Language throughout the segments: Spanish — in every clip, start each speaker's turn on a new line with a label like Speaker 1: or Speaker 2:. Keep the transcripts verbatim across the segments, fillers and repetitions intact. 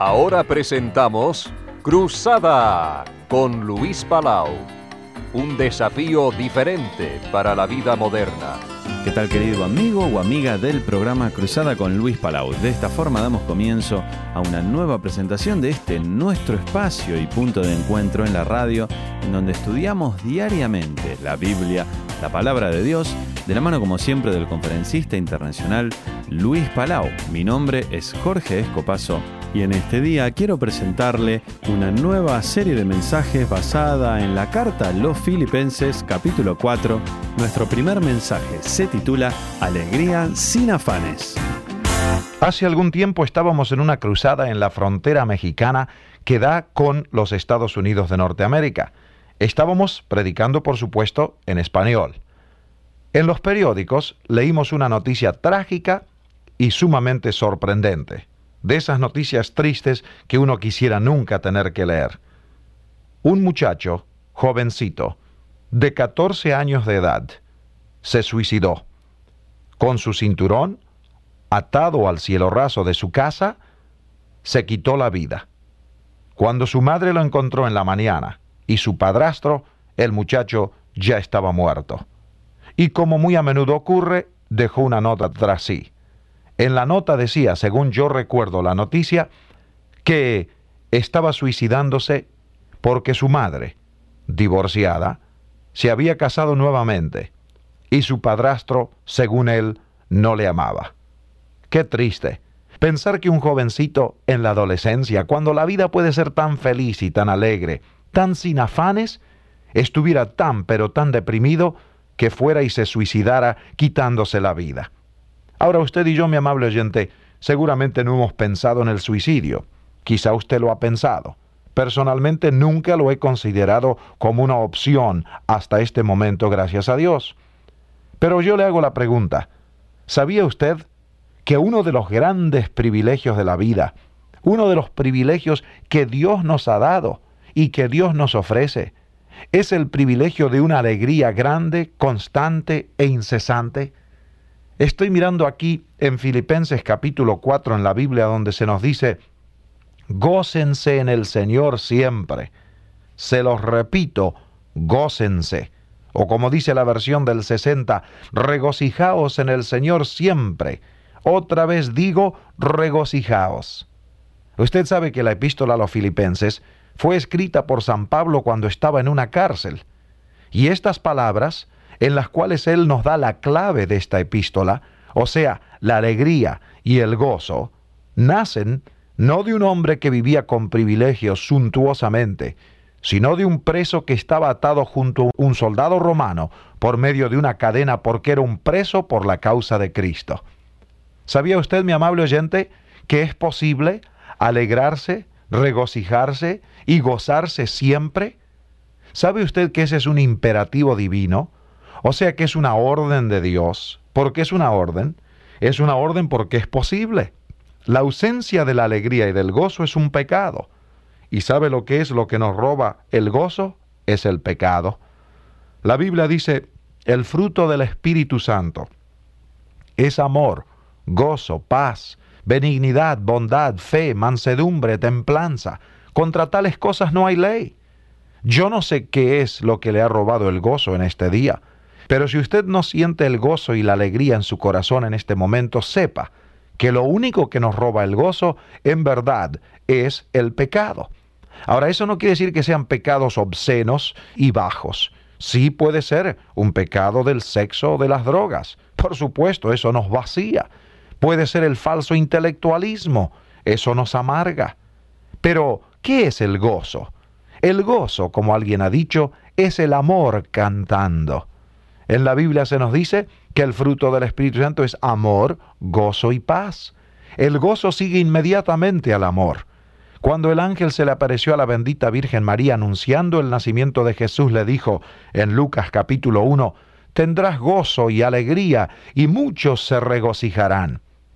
Speaker 1: Ahora presentamos Cruzada con Luis Palau. Un desafío diferente para la vida moderna.
Speaker 2: ¿Qué tal, querido amigo o amiga del programa Cruzada con Luis Palau? De esta forma damos comienzo a una nueva presentación de este nuestro espacio y punto de encuentro en la radio, en donde estudiamos diariamente la Biblia, la palabra de Dios, de la mano como siempre del conferencista internacional Luis Palau. Mi nombre es Jorge Escopazo y en este día quiero presentarle una nueva serie de mensajes basada en la carta a los Filipenses, capítulo cuatro. Nuestro primer mensaje se titula Alegría sin afanes.
Speaker 3: Hace algún tiempo estábamos en una cruzada en la frontera mexicana que da con los Estados Unidos de Norteamérica. Estábamos predicando, por supuesto, en español. En los periódicos leímos una noticia trágica y sumamente sorprendente. De esas noticias tristes que uno quisiera nunca tener que leer. Un muchacho, jovencito, de catorce años de edad, se suicidó. Con su cinturón, atado al cielo raso de su casa, se quitó la vida. Cuando su madre lo encontró en la mañana y su padrastro, el muchacho ya estaba muerto. Y como muy a menudo ocurre, dejó una nota tras sí. En la nota decía, según yo recuerdo la noticia, que estaba suicidándose porque su madre, divorciada, se había casado nuevamente y su padrastro, según él, no le amaba. Qué triste pensar que un jovencito en la adolescencia, cuando la vida puede ser tan feliz y tan alegre, tan sin afanes, estuviera tan pero tan deprimido que fuera y se suicidara quitándose la vida. Ahora usted y yo, mi amable oyente, seguramente no hemos pensado en el suicidio. Quizá usted lo ha pensado. Personalmente nunca lo he considerado como una opción hasta este momento, gracias a Dios. Pero yo le hago la pregunta, ¿sabía usted que uno de los grandes privilegios de la vida, uno de los privilegios que Dios nos ha dado y que Dios nos ofrece, es el privilegio de una alegría grande, constante e incesante? Estoy mirando aquí en Filipenses capítulo cuatro en la Biblia, donde se nos dice: gócense en el Señor siempre. Se los repito, gócense. O como dice la versión del sesenta, regocijaos en el Señor siempre. Otra vez digo, regocijaos. Usted sabe que la epístola a los Filipenses fue escrita por San Pablo cuando estaba en una cárcel. Y estas palabras, en las cuales él nos da la clave de esta epístola, o sea, la alegría y el gozo, nacen no de un hombre que vivía con privilegios suntuosamente, sino de un preso que estaba atado junto a un soldado romano por medio de una cadena porque era un preso por la causa de Cristo. ¿Sabía usted, mi amable oyente, que es posible alegrarse, regocijarse y gozarse siempre? ¿Sabe usted que ese es un imperativo divino? O sea que es una orden de Dios. ¿Por qué es una orden? Es una orden porque es posible. La ausencia de la alegría y del gozo es un pecado. ¿Y sabe lo que es lo que nos roba el gozo? Es el pecado. La Biblia dice, el fruto del Espíritu Santo es amor, gozo, paz, benignidad, bondad, fe, mansedumbre, templanza. Contra tales cosas no hay ley. Yo no sé qué es lo que le ha robado el gozo en este día, pero si usted no siente el gozo y la alegría en su corazón en este momento, sepa que lo único que nos roba el gozo, en verdad, es el pecado. Ahora, eso no quiere decir que sean pecados obscenos y bajos. Sí puede ser un pecado del sexo o de las drogas. Por supuesto, eso nos vacía. Puede ser el falso intelectualismo. Eso nos amarga. Pero, ¿qué es el gozo? El gozo, como alguien ha dicho, es el amor cantando. En la Biblia se nos dice que el fruto del Espíritu Santo es amor, gozo y paz. El gozo sigue inmediatamente al amor. Cuando el ángel se le apareció a la bendita Virgen María anunciando el nacimiento de Jesús, le dijo en Lucas capítulo uno, tendrás gozo y alegría, y muchos se regocijarán.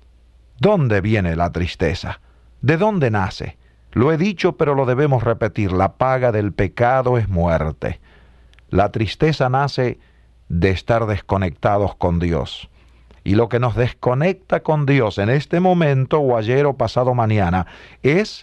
Speaker 3: ¿Dónde viene la tristeza? ¿De dónde nace? Lo he dicho, pero lo debemos repetir, la paga del pecado es muerte. La tristeza nace de estar desconectados con Dios. Y lo que nos desconecta con Dios en este momento, o ayer o pasado mañana, es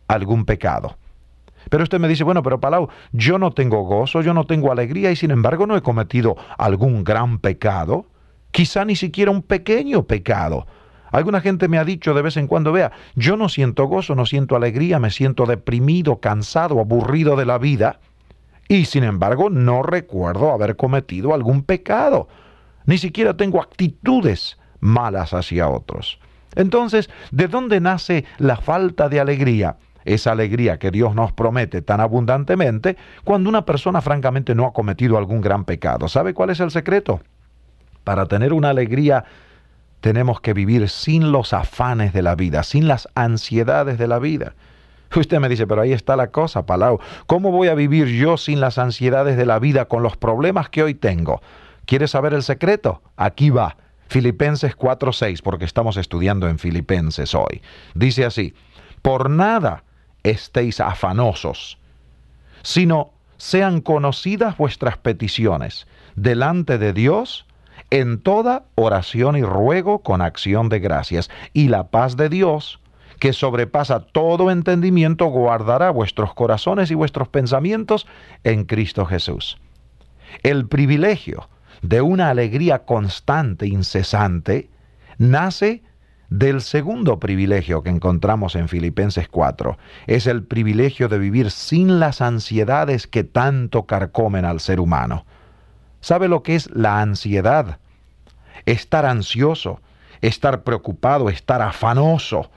Speaker 3: algún pecado. Pero usted me dice, bueno, pero Palau, yo no tengo gozo, yo no tengo alegría y sin embargo no he cometido algún gran pecado, quizá ni siquiera un pequeño pecado. Alguna gente me ha dicho de vez en cuando, vea, yo no siento gozo, no siento alegría, me siento deprimido, cansado, aburrido de la vida y sin embargo no recuerdo haber cometido algún pecado. Ni siquiera tengo actitudes malas hacia otros. Entonces, ¿de dónde nace la falta de alegría? Esa alegría que Dios nos promete tan abundantemente cuando una persona francamente no ha cometido algún gran pecado. ¿Sabe cuál es el secreto? Para tener una alegría tenemos que vivir sin los afanes de la vida, sin las ansiedades de la vida. Usted me dice, pero ahí está la cosa, Palau. ¿Cómo voy a vivir yo sin las ansiedades de la vida con los problemas que hoy tengo? ¿Quieres saber el secreto? Aquí va. Filipenses cuatro seis, porque estamos estudiando en Filipenses hoy. Dice así, por nada estéis afanosos, sino sean conocidas vuestras peticiones delante de Dios en toda oración y ruego con acción de gracias. Y la paz de Dios, que sobrepasa todo entendimiento, guardará vuestros corazones y vuestros pensamientos en Cristo Jesús. El privilegio de una alegría constante, incesante, nace del segundo privilegio que encontramos en Filipenses cuatro. Es el privilegio de vivir sin las ansiedades que tanto carcomen al ser humano. ¿Sabe lo que es la ansiedad? Estar ansioso, estar preocupado, estar afanoso,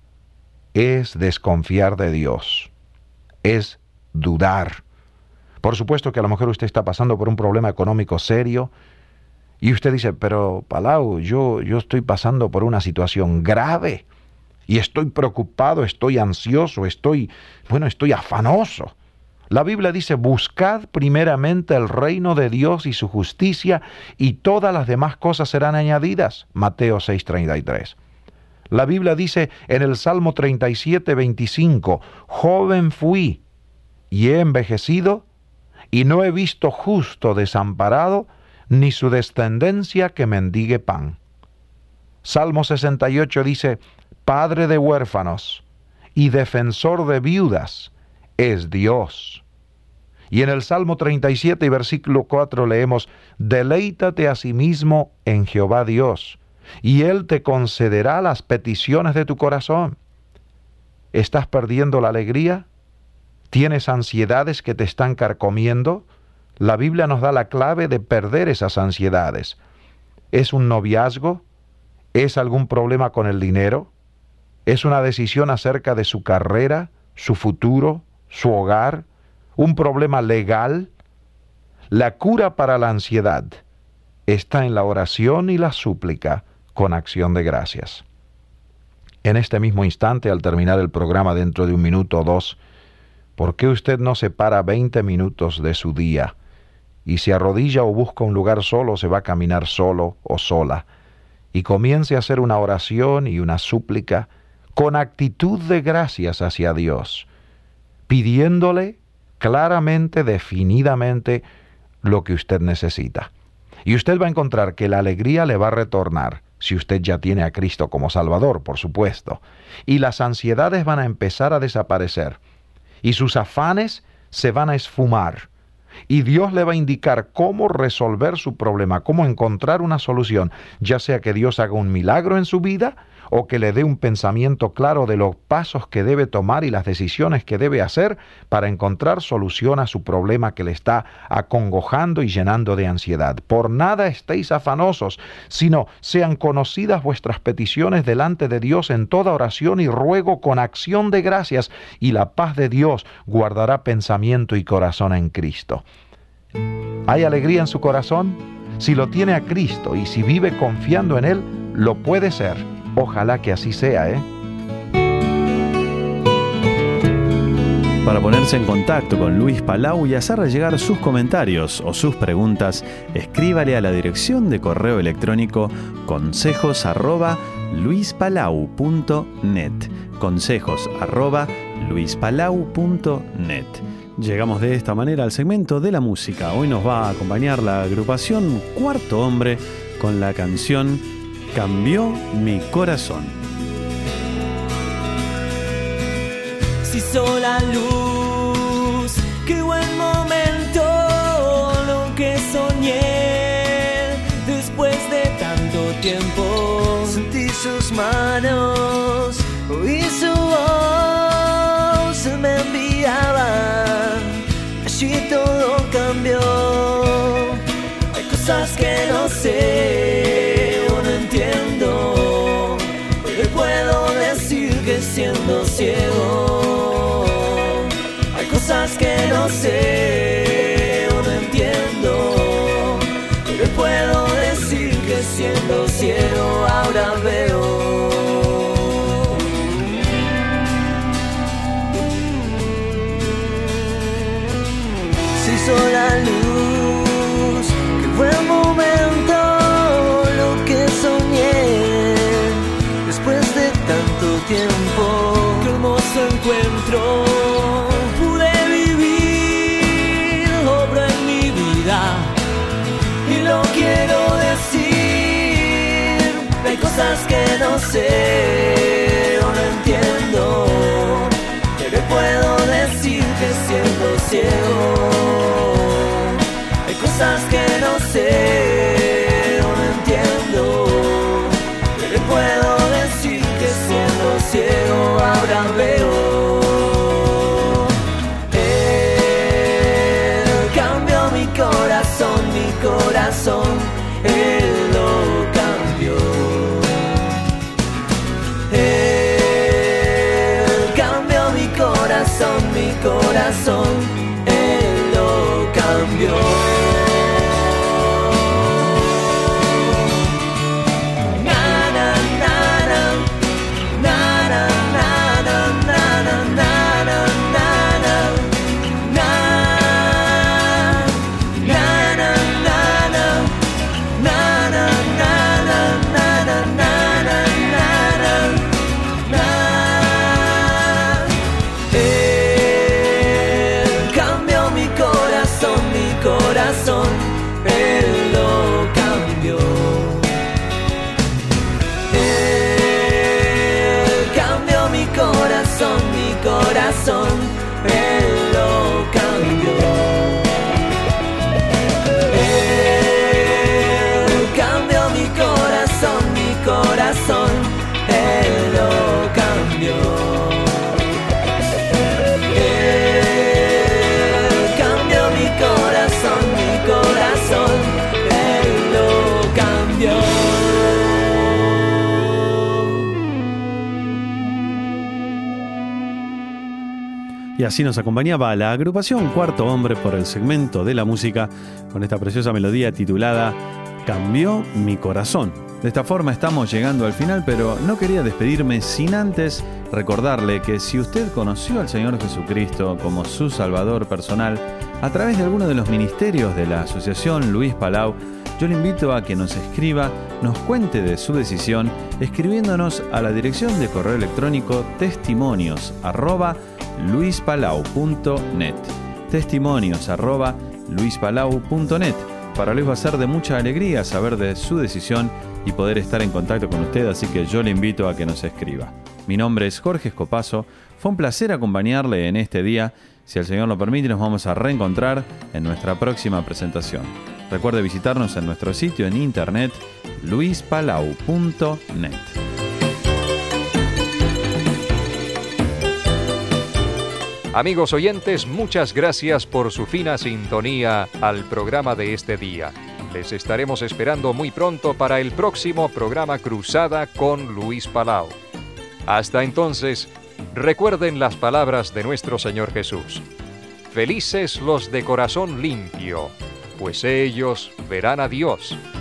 Speaker 3: es desconfiar de Dios, es dudar. Por supuesto que a lo mejor usted está pasando por un problema económico serio y usted dice, pero Palau, yo, yo estoy pasando por una situación grave y estoy preocupado, estoy ansioso, estoy, bueno, estoy afanoso. La Biblia dice, buscad primeramente el reino de Dios y su justicia y todas las demás cosas serán añadidas. Mateo seis treinta y tres. La Biblia dice en el Salmo treinta y siete veinticinco, joven fui y he envejecido y no he visto justo desamparado, ni su descendencia que mendigue pan. Salmo sesenta y ocho dice, Padre de huérfanos y defensor de viudas es Dios. Y en el Salmo treinta y siete y versículo cuatro leemos, deleítate a sí mismo en Jehová Dios, y Él te concederá las peticiones de tu corazón. ¿Estás perdiendo la alegría? ¿Tienes ansiedades que te están carcomiendo? La Biblia nos da la clave de perder esas ansiedades. ¿Es un noviazgo? ¿Es algún problema con el dinero? ¿Es una decisión acerca de su carrera, su futuro, su hogar? ¿Un problema legal? La cura para la ansiedad está en la oración y la súplica con acción de gracias. En este mismo instante, al terminar el programa dentro de un minuto o dos, ¿por qué usted no separa veinte minutos de su día y se arrodilla o busca un lugar solo, se va a caminar solo o sola y comience a hacer una oración y una súplica con actitud de gracias hacia Dios, pidiéndole claramente, definidamente lo que usted necesita? Y usted va a encontrar que la alegría le va a retornar, si usted ya tiene a Cristo como Salvador, por supuesto, y las ansiedades van a empezar a desaparecer, y sus afanes se van a esfumar, y Dios le va a indicar cómo resolver su problema, cómo encontrar una solución, ya sea que Dios haga un milagro en su vida, o que le dé un pensamiento claro de los pasos que debe tomar y las decisiones que debe hacer para encontrar solución a su problema que le está acongojando y llenando de ansiedad. Por nada estéis afanosos, sino sean conocidas vuestras peticiones delante de Dios en toda oración y ruego con acción de gracias, y la paz de Dios guardará pensamiento y corazón en Cristo. ¿Hay alegría en su corazón? Si lo tiene a Cristo y si vive confiando en Él, lo puede ser. Ojalá que así sea, ¿eh?
Speaker 2: Para ponerse en contacto con Luis Palau y hacerle llegar sus comentarios o sus preguntas, escríbale a la dirección de correo electrónico consejos arroba luispalau punto net. Consejos arroba luispalau punto net. Llegamos de esta manera al segmento de la música. Hoy nos va a acompañar la agrupación Cuarto Hombre con la canción Cambió mi corazón.
Speaker 4: Se hizo la luz, qué buen momento, lo que soñé después de tanto tiempo. Sentí sus manos, oí su voz, me enviaba, allí todo cambió. Hay cosas que no sé o no entiendo, pero puedo decir que siendo ciego. Hay cosas que no sé o no entiendo, pero puedo decir que siendo ciego ahora veo. Se hizo la luz, qué buen momento, lo que soñé después de tanto tiempo. Qué hermoso encuentro pude vivir, obra en mi vida y lo quiero decir. Hay cosas que no sé o no entiendo, pero puedo decir que siendo ciego. Hay cosas que no sé o no entiendo, pero puedo decir que siendo ciego ahora veo. Él cambió mi corazón, mi corazón, Él lo cambió. Él cambió mi corazón, mi corazón, Él lo cambió. Él lo cambió. Él cambió mi corazón, mi corazón, Él lo cambió. Él cambió mi corazón, mi corazón, Él lo cambió.
Speaker 2: Y así nos acompañaba la agrupación Cuarto Hombre por el segmento de la música con esta preciosa melodía titulada Cambió mi corazón. De esta forma estamos llegando al final, pero no quería despedirme sin antes recordarle que si usted conoció al Señor Jesucristo como su Salvador personal a través de alguno de los ministerios de la Asociación Luis Palau, yo le invito a que nos escriba, nos cuente de su decisión, escribiéndonos a la dirección de correo electrónico testimonios arroba luispalau punto net. Testimonios arroba luispalau punto net. Para Luis va a ser de mucha alegría saber de su decisión y poder estar en contacto con usted, así que yo le invito a que nos escriba. Mi nombre es Jorge Escopazo, fue un placer acompañarle en este día. Si el Señor lo permite, nos vamos a reencontrar en nuestra próxima presentación. Recuerde visitarnos en nuestro sitio en internet luispalau punto net.
Speaker 1: Amigos oyentes, muchas gracias por su fina sintonía al programa de este día. Les estaremos esperando muy pronto para el próximo programa Cruzada con Luis Palau. Hasta entonces, recuerden las palabras de nuestro Señor Jesús. Felices los de corazón limpio, pues ellos verán a Dios.